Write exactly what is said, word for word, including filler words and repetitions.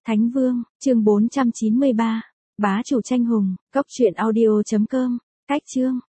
Thánh Vương, chương bốn trăm chín mươi ba. Bá chủ tranh hùng, cốc truyện audio chấm com. Cách chương,